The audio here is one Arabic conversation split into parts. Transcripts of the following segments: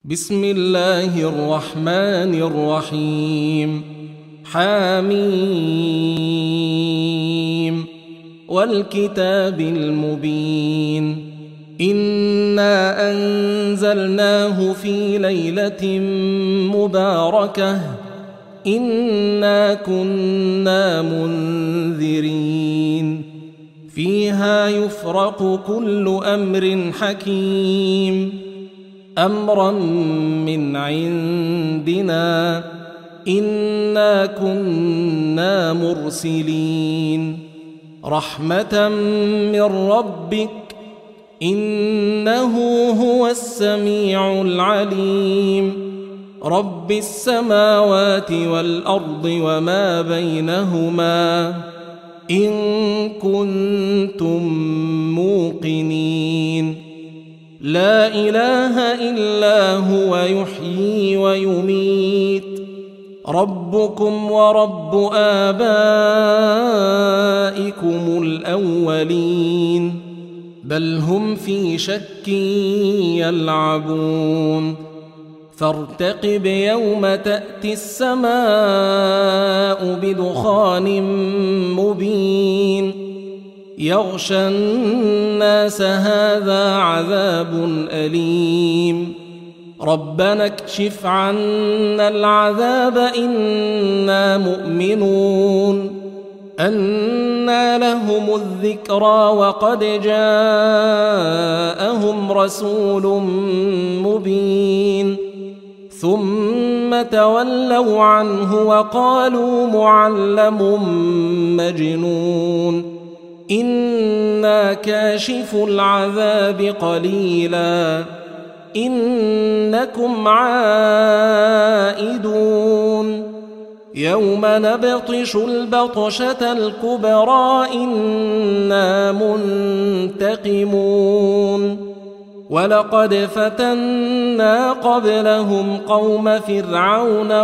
بسم الله الرحمن الرحيم. حميم والكتاب المبين. إنا أنزلناه في ليلة مباركة إنا كنا منذرين فيها يفرق كل أمر حكيم أمرا من عندنا إنا كنا مرسلين رحمة من ربك إنه هو السميع العليم رب السماوات والأرض وما بينهما إن كنتم موقنين لا إله إلا هو يحيي ويميت ربكم ورب آبائكم الأولين بل هم في شك يلعبون فارتقب يوم تأتي السماء بدخان مبين يغشى الناس هذا عذاب أليم ربنا اكشف عنا العذاب إنا مؤمنون أنى لهم الذكرى وقد جاءهم رسول مبين ثم تولوا عنه وقالوا معلم مجنون إنا كاشف العذاب قليلا إنكم عائدون يوم نبطش البطشة الكبرى إنا منتقمون ولقد فتنا قبلهم قوم فرعون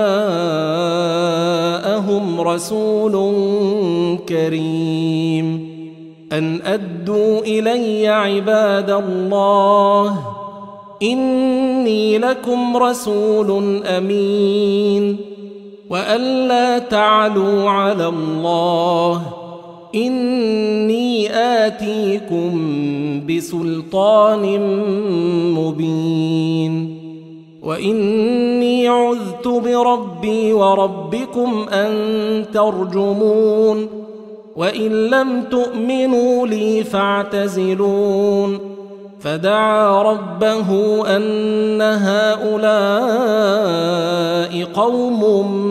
وجاءهم رسول كريم أن أدوا إلي عباد الله إني لكم رسول أمين وأن لا تعلوا على الله إني آتيكم بسلطان مبين وإني عذت بربي وربكم أن ترجمون وإن لم تؤمنوا لي فاعتزلون فدعا ربه أن هؤلاء قوم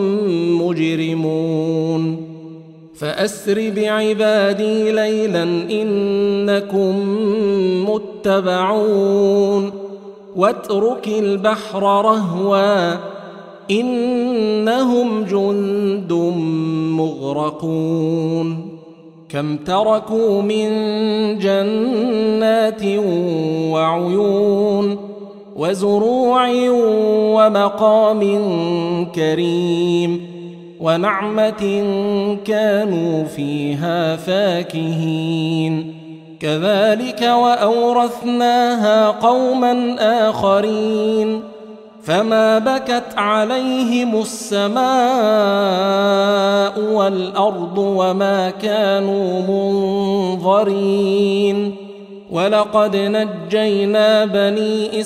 مجرمون فأسر بعبادي ليلا إنكم متبعون واترك البحر رهوا إنهم جند مغرقون كم تركوا من جنات وعيون وزروع ومقام كريم ونعمة كانوا فيها فاكهين كذلك وأورثناها قوما آخرين فما بكت عليهم السماء والأرض وما كانوا منظرين ولقد نجينا بني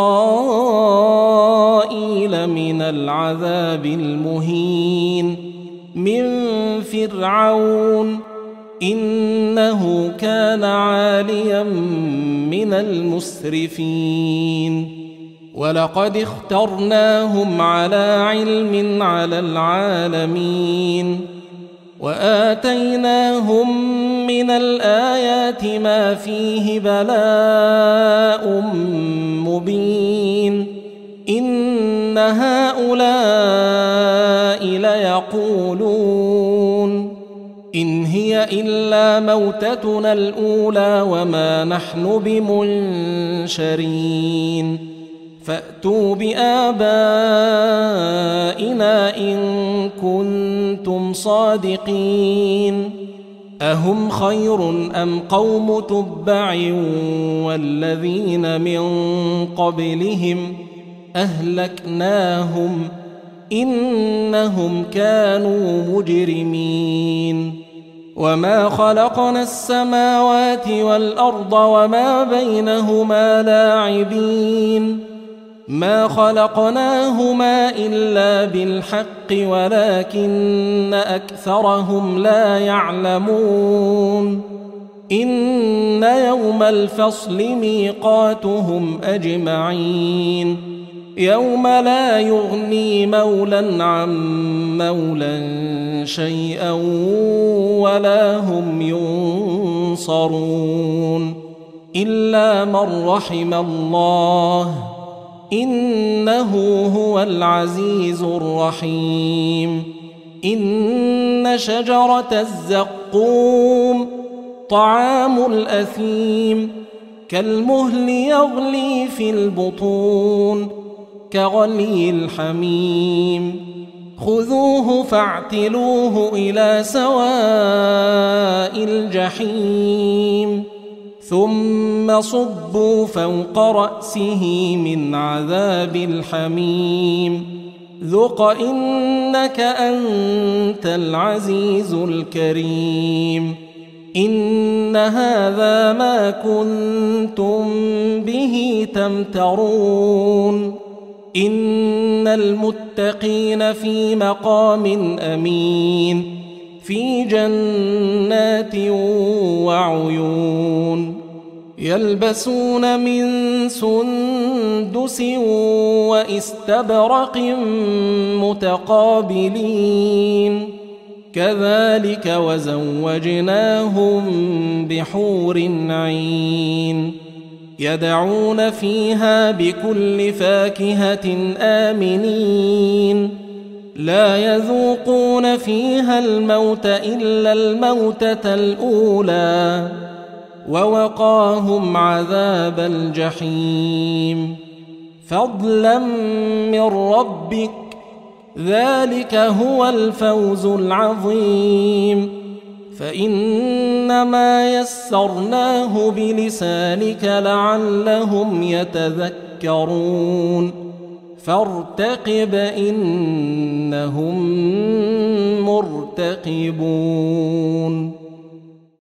إسرائيل من العذاب المهين من فرعون إنه كان عاليا من المسرفين ولقد اخترناهم على علم على العالمين وآتيناهم من الآيات ما فيه بلاء مبين إن هؤلاء ليقولون إن هي إلا موتتنا الأولى وما نحن بمنشرين فأتوا بآبائنا إن كنتم صادقين أهم خير أم قوم تبع والذين من قبلهم أهلكناهم إنهم كانوا مجرمين وما خلقنا السماوات والأرض وما بينهما لاعبين ما خلقناهما إلا بالحق ولكن أكثرهم لا يعلمون إن يوم الفصل ميقاتهم أجمعين يوم لا يغني مولى عن مولى شيئا ولا هم ينصرون إلا من رحم الله إنه هو العزيز الرحيم إن شجرة الزقوم طعام الأثيم كالمهل يغلي في البطون كغلي الحميم خذوه فاعتلوه إلى سواء الجحيم ثم صبوا فوق رأسه من عذاب الحميم ذق إنك أنت العزيز الكريم إن هذا ما كنتم به تمترون إن المتقين في مقام أمين في جنات وعيون يلبسون من سندس واستبرق متقابلين كذلك وزوجناهم بحور عين يدعون فيها بكل فاكهة آمنين لا يذوقون فيها الموت إلا الموتة الأولى ووقاهم عذاب الجحيم فضلا من ربك ذلك هو الفوز العظيم فإنما يسرناه بلسانك لعلهم يتذكرون فارتقب إنهم مرتقبون